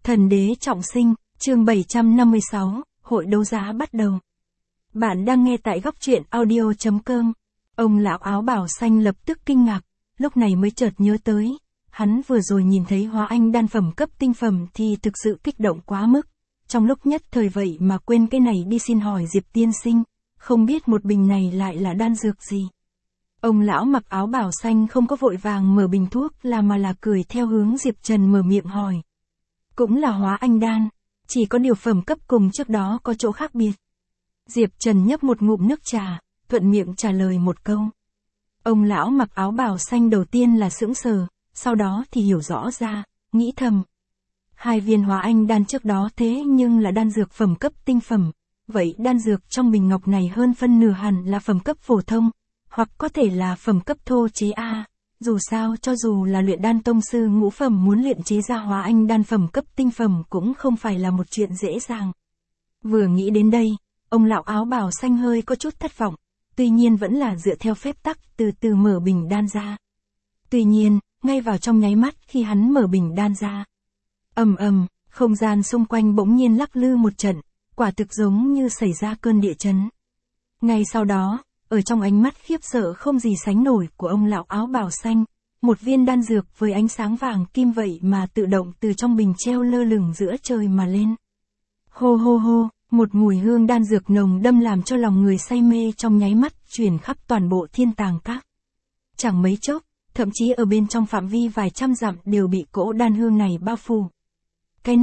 Thần đế trọng sinh, chương 756, hội đấu giá bắt đầu. Bạn đang nghe tại góc truyện audio.com. Ông lão áo bào xanh lập tức kinh ngạc, lúc này mới chợt nhớ tới. Hắn vừa rồi nhìn thấy hóa anh đan phẩm cấp tinh phẩm thì thực sự kích động quá mức. Trong lúc nhất thời vậy mà quên cái này đi xin hỏi Diệp tiên sinh, không biết một bình này lại là đan dược gì. Ông lão mặc áo bào xanh không có vội vàng mở bình thuốc mà là cười theo hướng Diệp Trần mở miệng hỏi. Cũng là hóa anh đan, chỉ có điều phẩm cấp cùng trước đó có chỗ khác biệt. Diệp Trần nhấp một ngụm nước trà, thuận miệng trả lời một câu. Ông lão mặc áo bào xanh đầu tiên là sững sờ, sau đó thì hiểu rõ ra, nghĩ thầm. Hai viên hóa anh đan trước đó thế nhưng là đan dược phẩm cấp tinh phẩm, vậy đan dược trong bình ngọc này hơn phân nửa hẳn là phẩm cấp phổ thông, hoặc có thể là phẩm cấp thô chế A. Dù sao cho dù là luyện đan tông sư ngũ phẩm muốn luyện chế ra hóa anh đan phẩm cấp tinh phẩm cũng không phải là một chuyện dễ dàng. Vừa nghĩ đến đây, ông lão áo bào xanh hơi có chút thất vọng, tuy nhiên vẫn là dựa theo phép tắc từ từ mở bình đan ra. Tuy nhiên, ngay vào trong nháy mắt khi hắn mở bình đan ra, ầm ầm, không gian xung quanh bỗng nhiên lắc lư một trận, quả thực giống như xảy ra cơn địa chấn. Ngay sau đó, ở trong ánh mắt khiếp sợ không gì sánh nổi của ông lão áo bào xanh, một viên đan dược với ánh sáng vàng kim vậy mà tự động từ trong bình treo lơ lửng giữa trời mà lên. Hô hô hô, một mùi hương đan dược nồng đâm làm cho lòng người say mê trong nháy mắt truyền khắp toàn bộ Thiên Tàng Các. Chẳng mấy chốc, thậm chí ở bên trong phạm vi vài trăm dặm đều bị cỗ đan hương này bao phủ. Cái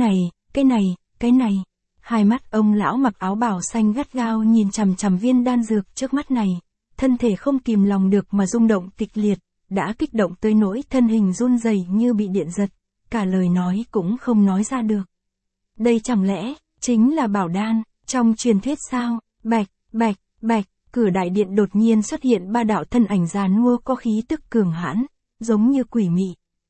này. Hai mắt ông lão mặc áo bào xanh gắt gao nhìn chằm chằm viên đan dược trước mắt này, thân thể không kìm lòng được mà rung động kịch liệt, đã kích động tới nỗi thân hình run rẩy như bị điện giật, cả lời nói cũng không nói ra được. Đây chẳng lẽ chính là bảo đan trong truyền thuyết sao? Bạch, cửa đại điện đột nhiên xuất hiện ba đạo thân ảnh già nua có khí tức cường hãn, giống như quỷ mị.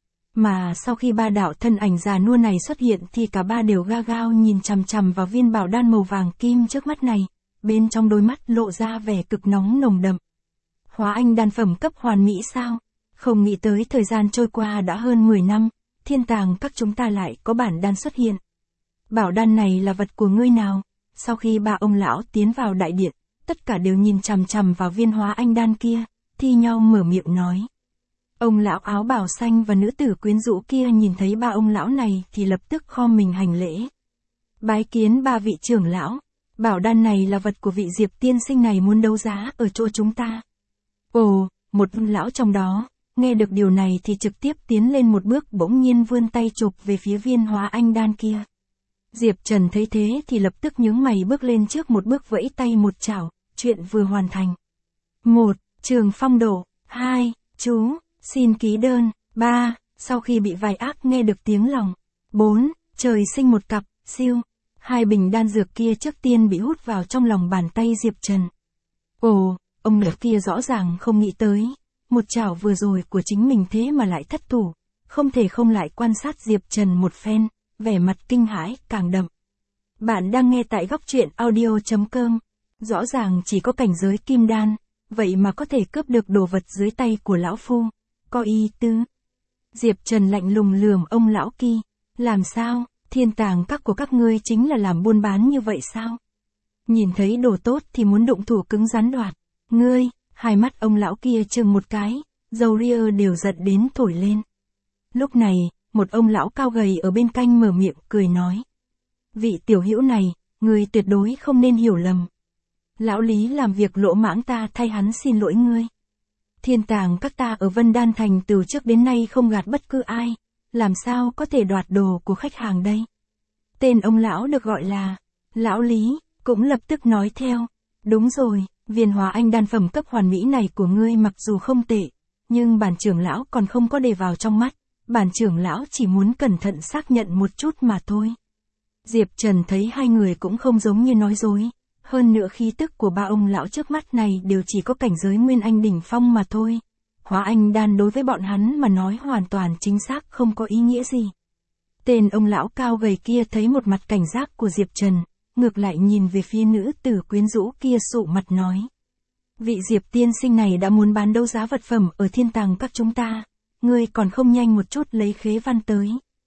Mà sau khi ba đạo thân ảnh già nua này xuất hiện thì cả ba đều ga gao nhìn chằm chằm vào viên bảo đan màu vàng kim trước mắt này, bên trong đôi mắt lộ ra vẻ cực nóng nồng đậm. Hóa anh đan phẩm cấp hoàn mỹ sao? Không nghĩ tới thời gian trôi qua đã hơn 10 năm, Thiên Tàng Các chúng ta lại có bản đan xuất hiện. Bảo đan này là vật của ngươi nào? Sau khi ba ông lão tiến vào đại điện, tất cả đều nhìn chằm chằm vào viên hóa anh đan kia, thi nhau mở miệng nói. Ông lão áo bào xanh và nữ tử quyến rũ kia nhìn thấy ba ông lão này thì lập tức khom mình hành lễ. Bái kiến ba vị trưởng lão, bảo đan này là vật của vị Diệp tiên sinh này muốn đấu giá ở chỗ chúng ta. Ồ, một lão trong đó, nghe được điều này thì trực tiếp tiến lên một bước bỗng nhiên vươn tay chụp về phía viên hóa anh đan kia. Diệp Trần thấy thế thì lập tức nhướng mày bước lên trước một bước vẫy tay một chảo, chuyện vừa hoàn thành. 1. Trường phong độ. 2. Chú, xin ký đơn. 3. Sau khi bị vài ác nghe được tiếng lòng. 4. Trời sinh một cặp, siêu. Hai bình đan dược kia trước tiên bị hút vào trong lòng bàn tay Diệp Trần. Ồ, ông lão kia rõ ràng không nghĩ tới. Một chảo vừa rồi của chính mình thế mà lại thất thủ. Không thể không lại quan sát Diệp Trần một phen, vẻ mặt kinh hãi càng đậm. Bạn đang nghe tại góc truyện audio.com. Rõ ràng chỉ có cảnh giới kim đan, vậy mà có thể cướp được đồ vật dưới tay của lão phu. Có ý tứ. Diệp Trần lạnh lùng lườm ông lão kia. Làm sao, Thiên Tàng Các của các ngươi chính là làm buôn bán như vậy sao? Nhìn thấy đồ tốt thì muốn đụng thủ cứng rắn đoạt. Ngươi, hai mắt ông lão kia chừng một cái, râu ria đều giận đến thổi lên. Lúc này, một ông lão cao gầy ở bên cạnh mở miệng cười nói. Vị tiểu hữu này, ngươi tuyệt đối không nên hiểu lầm. Lão Lý làm việc lỗ mãng ta thay hắn xin lỗi ngươi. Thiên Tàng Các ta ở Vân Đan Thành từ trước đến nay không gạt bất cứ ai, làm sao có thể đoạt đồ của khách hàng đây? Tên ông lão được gọi là Lão Lý, cũng lập tức nói theo. Đúng rồi, viên hóa anh đan phẩm cấp hoàn mỹ này của ngươi mặc dù không tệ, nhưng bản trưởng lão còn không có để vào trong mắt, bản trưởng lão chỉ muốn cẩn thận xác nhận một chút mà thôi. Diệp Trần thấy hai người cũng không giống như nói dối. Hơn nữa khí tức của ba ông lão trước mắt này đều chỉ có cảnh giới nguyên anh đỉnh phong mà thôi. Hóa anh đan đối với bọn hắn mà nói hoàn toàn chính xác không có ý nghĩa gì. Tên ông lão cao gầy kia thấy một mặt cảnh giác của Diệp Trần, ngược lại nhìn về phía nữ tử quyến rũ kia sụ mặt nói. Vị Diệp tiên sinh này đã muốn bán đấu giá vật phẩm ở Thiên Tàng Các chúng ta, ngươi còn không nhanh một chút lấy khế văn tới.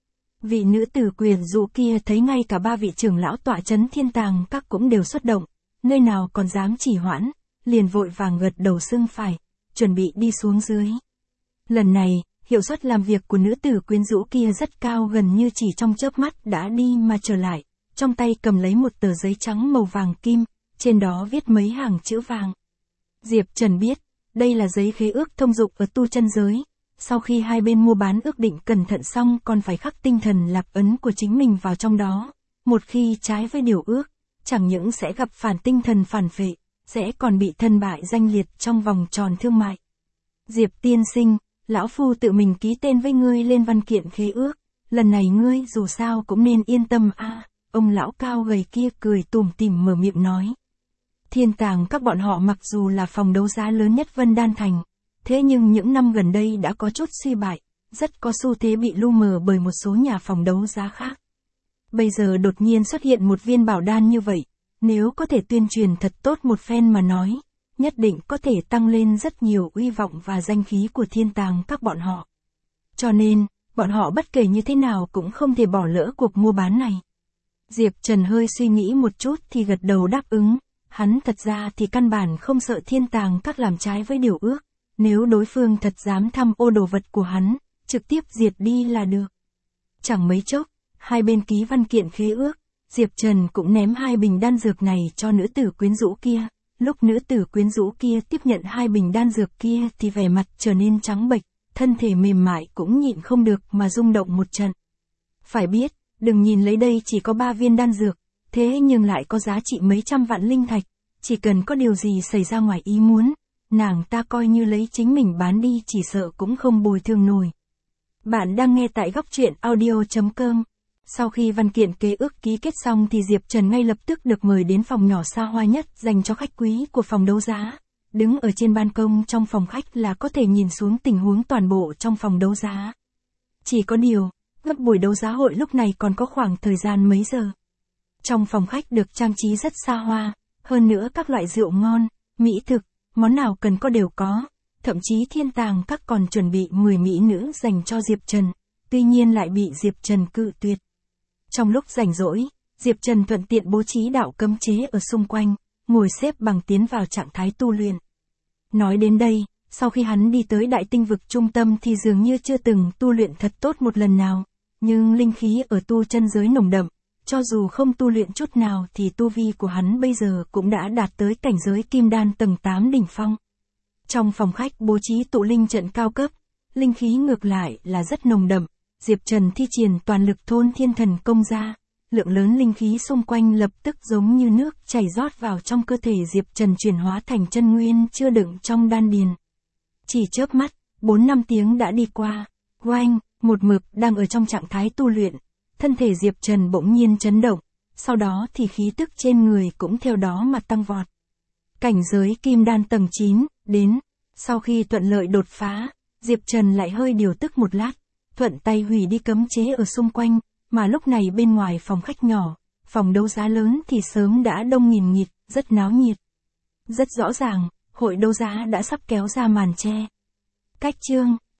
Vị nữ tử quyến rũ kia thấy ngay cả ba vị trưởng lão tọa trấn Thiên Tàng Các cũng đều xuất động, nơi nào còn dám trì hoãn, liền vội vàng gật đầu xưng phải, chuẩn bị đi xuống dưới. Lần này, hiệu suất làm việc của nữ tử quyến rũ kia rất cao, gần như chỉ trong chớp mắt đã đi mà trở lại, trong tay cầm lấy một tờ giấy trắng màu vàng kim, trên đó viết mấy hàng chữ vàng. Diệp Trần biết, đây là giấy khế ước thông dụng ở tu chân giới. Sau khi hai bên mua bán ước định cẩn thận xong còn phải khắc tinh thần lạc ấn của chính mình vào trong đó. Một khi trái với điều ước, chẳng những sẽ gặp phản tinh thần phản phệ, sẽ còn bị thân bại danh liệt trong vòng tròn thương mại. Diệp tiên sinh, lão phu tự mình ký tên với ngươi lên văn kiện khế ước, lần này ngươi dù sao cũng nên yên tâm a. Ông lão cao gầy kia cười tủm tỉm mở miệng nói. Thiên Tàng Các bọn họ mặc dù là phòng đấu giá lớn nhất Vân Đan Thành, thế nhưng những năm gần đây đã có chút suy bại, rất có xu thế bị lu mờ bởi một số nhà phòng đấu giá khác. Bây giờ đột nhiên xuất hiện một viên bảo đan như vậy, nếu có thể tuyên truyền thật tốt một phen mà nói, nhất định có thể tăng lên rất nhiều uy vọng và danh khí của Thiên Tàng Các bọn họ. Cho nên, bọn họ bất kể như thế nào cũng không thể bỏ lỡ cuộc mua bán này. Diệp Trần hơi suy nghĩ một chút thì gật đầu đáp ứng, hắn thật ra thì căn bản không sợ Thiên Tàng Các làm trái với điều ước. Nếu đối phương thật dám thăm ô đồ vật của hắn, trực tiếp diệt đi là được. Chẳng mấy chốc, hai bên ký văn kiện khế ước, Diệp Trần cũng ném hai bình đan dược này cho nữ tử quyến rũ kia. Lúc nữ tử quyến rũ kia tiếp nhận hai bình đan dược kia thì vẻ mặt trở nên trắng bệch, thân thể mềm mại cũng nhịn không được mà rung động một trận. Phải biết, đừng nhìn lấy đây chỉ có 3 viên đan dược, thế nhưng lại có giá trị mấy trăm vạn linh thạch, chỉ cần có điều gì xảy ra ngoài ý muốn, nàng ta coi như lấy chính mình bán đi chỉ sợ cũng không bồi thường nổi. Bạn đang nghe tại góc truyện audio.com. Sau khi văn kiện kế ước ký kết xong thì Diệp Trần ngay lập tức được mời đến phòng nhỏ xa hoa nhất dành cho khách quý của phòng đấu giá. Đứng ở trên ban công trong phòng khách là có thể nhìn xuống tình huống toàn bộ trong phòng đấu giá. Chỉ có điều, gấp buổi đấu giá hội lúc này còn có khoảng thời gian mấy giờ. Trong phòng khách được trang trí rất xa hoa, hơn nữa các loại rượu ngon, mỹ thực, món nào cần có đều có, thậm chí Thiên Tàng Các còn chuẩn bị 10 mỹ nữ dành cho Diệp Trần, tuy nhiên lại bị Diệp Trần cự tuyệt. Trong lúc rảnh rỗi, Diệp Trần thuận tiện bố trí đạo cấm chế ở xung quanh, ngồi xếp bằng tiến vào trạng thái tu luyện. Nói đến đây, sau khi hắn đi tới đại tinh vực trung tâm thì dường như chưa từng tu luyện thật tốt một lần nào, nhưng linh khí ở tu chân giới nồng đậm, cho dù không tu luyện chút nào thì tu vi của hắn bây giờ cũng đã đạt tới cảnh giới kim đan tầng 8 đỉnh phong. Trong phòng khách bố trí tụ linh trận cao cấp, linh khí ngược lại là rất nồng đậm, Diệp Trần thi triển toàn lực thôn thiên thần công ra, lượng lớn linh khí xung quanh lập tức giống như nước chảy rót vào trong cơ thể Diệp Trần chuyển hóa thành chân nguyên chưa đựng trong đan điền. Chỉ chớp mắt, 4-5 tiếng đã đi qua, oanh, một mực đang ở trong trạng thái tu luyện, thân thể Diệp Trần bỗng nhiên chấn động, sau đó thì khí tức trên người cũng theo đó mà tăng vọt. Cảnh giới kim đan tầng 9, đến, sau khi thuận lợi đột phá, Diệp Trần lại hơi điều tức một lát, thuận tay hủy đi cấm chế ở xung quanh, mà lúc này bên ngoài phòng khách nhỏ, phòng đấu giá lớn thì sớm đã đông nghìn nghịt, rất náo nhiệt. Rất rõ ràng, hội đấu giá đã sắp kéo ra màn che. Cách chương